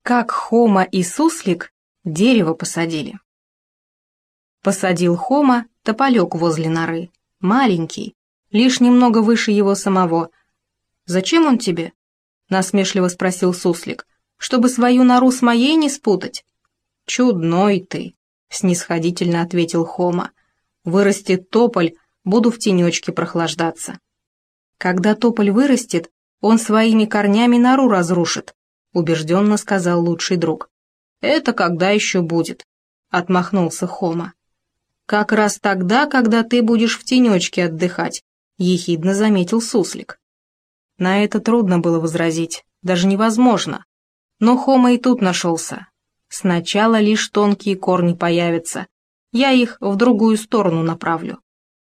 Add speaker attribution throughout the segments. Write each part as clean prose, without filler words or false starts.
Speaker 1: Как Хома и Суслик дерево посадили. Посадил Хома тополек возле норы, маленький, лишь немного выше его самого. «Зачем он тебе?» — насмешливо спросил Суслик. «Чтобы свою нору с моей не спутать?» «Чудной ты», — снисходительно ответил Хома. «Вырастет тополь, буду в тенечке прохлаждаться». «Когда тополь вырастет, он своими корнями нору разрушит», — убежденно сказал лучший друг. «Это когда еще будет?» — отмахнулся Хома. «Как раз тогда, когда ты будешь в тенечке отдыхать», — ехидно заметил Суслик. На это трудно было возразить, даже невозможно. Но Хома и тут нашелся. Сначала лишь тонкие корни появятся, я их в другую сторону направлю.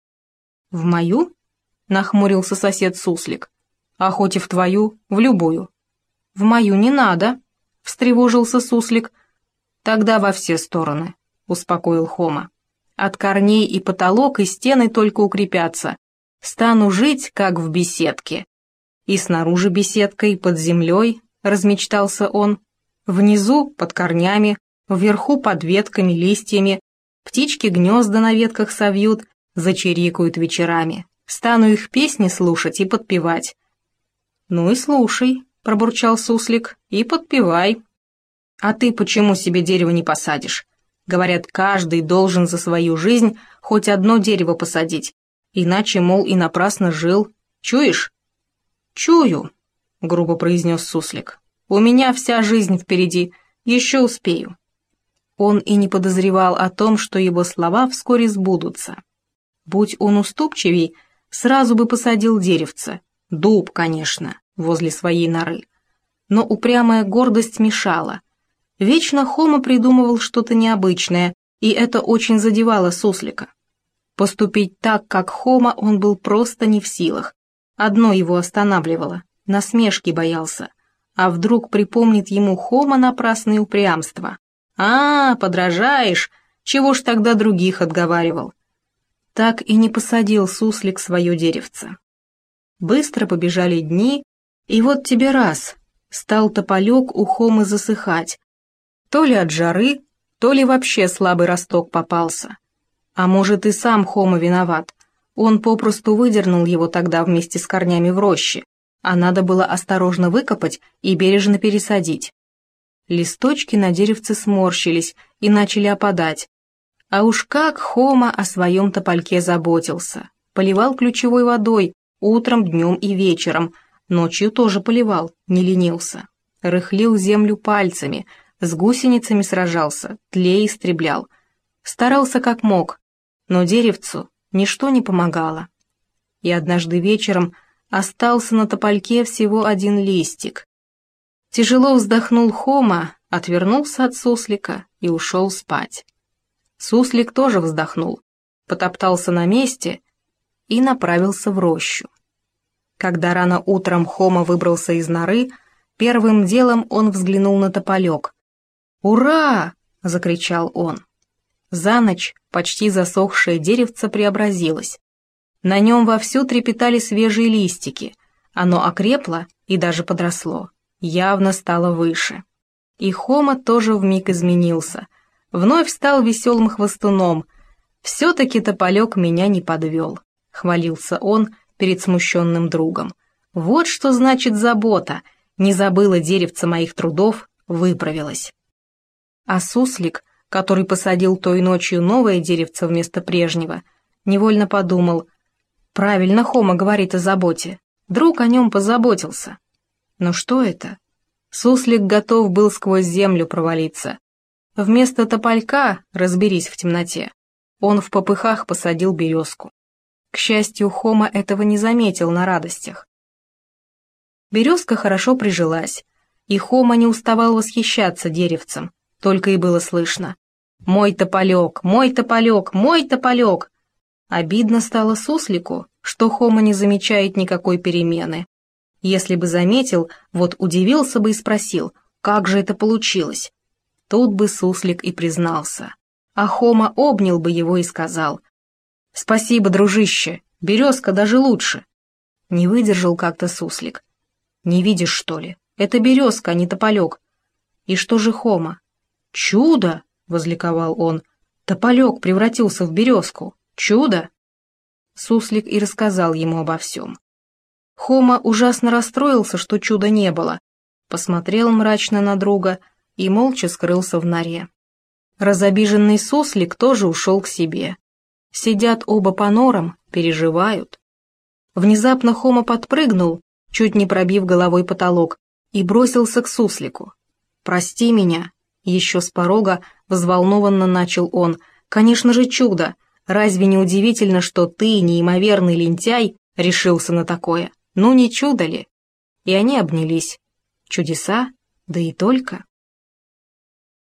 Speaker 1: «В мою?» — нахмурился сосед Суслик. «А хоть и в твою, в любую». «В мою не надо», — встревожился Суслик. «Тогда во все стороны», — успокоил Хома. «От корней и потолок, и стены только укрепятся. Стану жить, как в беседке». «И снаружи беседка, и под землей», — размечтался он. «Внизу, под корнями, вверху, под ветками, листьями. Птички гнезда на ветках совьют, зачирикают вечерами. Стану их песни слушать и подпевать». «Ну и слушай», — пробурчал Суслик, — «и подпевай». «А ты почему себе дерево не посадишь? Говорят, каждый должен за свою жизнь хоть одно дерево посадить, иначе, мол, и напрасно жил. Чуешь?» «Чую», — грубо произнес Суслик. «У меня вся жизнь впереди, еще успею». Он и не подозревал о том, что его слова вскоре сбудутся. Будь он уступчивей, сразу бы посадил деревце, дуб, конечно, возле своей норы. Но упрямая гордость мешала. Вечно Хома придумывал что-то необычное, и это очень задевало Суслика. Поступить так, как Хома, он был просто не в силах. Одно его останавливало, насмешки боялся. А вдруг припомнит ему Хома напрасное упрямство? «А, подражаешь, чего ж тогда других отговаривал?» Так и не посадил Суслик свое деревце. Быстро побежали дни, и вот тебе раз, стал тополек у Хомы засыхать. То ли от жары, то ли вообще слабый росток попался. А может, и сам Хома виноват. Он попросту выдернул его тогда вместе с корнями в роще, а надо было осторожно выкопать и бережно пересадить. Листочки на деревце сморщились и начали опадать. А уж как Хома о своем топольке заботился. Поливал ключевой водой утром, днем и вечером, ночью тоже поливал, не ленился. Рыхлил землю пальцами, с гусеницами сражался, тлей истреблял. Старался как мог, но деревцу ничто не помогало. И однажды вечером остался на топольке всего один листик. Тяжело вздохнул Хома, отвернулся от Суслика и ушел спать. Суслик тоже вздохнул, потоптался на месте и направился в рощу. Когда рано утром Хома выбрался из норы, первым делом он взглянул на тополек. «Ура!» — закричал он. За ночь почти засохшее деревце преобразилось. На нем вовсю трепетали свежие листики, оно окрепло и даже подросло, явно стало выше. И Хома тоже вмиг изменился, вновь стал веселым хвостуном. «Все-таки тополек меня не подвел», — хвалился он перед смущенным другом. «Вот что значит забота, не забыла деревце моих трудов, выправилась». А Суслик, который посадил той ночью новое деревце вместо прежнего, невольно подумал: правильно Хома говорит о заботе, друг о нем позаботился. Но что это? Суслик готов был сквозь землю провалиться. Вместо тополька, разберись в темноте, он в попыхах посадил березку. К счастью, Хома этого не заметил на радостях. Березка хорошо прижилась, и Хома не уставал восхищаться деревцем, только и было слышно: «Мой тополек, мой тополек, мой тополек!» Обидно стало Суслику, что Хома не замечает никакой перемены. Если бы заметил, вот удивился бы и спросил, как же это получилось. Тут бы Суслик и признался, а Хома обнял бы его и сказал: «Спасибо, дружище, березка даже лучше». Не выдержал как-то Суслик. «Не видишь, что ли? Это березка, а не тополек». И что же Хома? «Чудо!» — возликовал он. «Тополек превратился в березку. Чудо!» Суслик и рассказал ему обо всем. Хома ужасно расстроился, что чуда не было, посмотрел мрачно на друга и молча скрылся в норе. Разобиженный суслик тоже ушел к себе. Сидят оба по норам, переживают. Внезапно Хома подпрыгнул, чуть не пробив головой потолок, и бросился к суслику. «Прости меня», — еще с порога взволнованно начал он. «Конечно же чудо! Разве не удивительно, что ты, неимоверный лентяй, решился на такое? Ну не чудо ли?» И они обнялись. Чудеса? Да и только.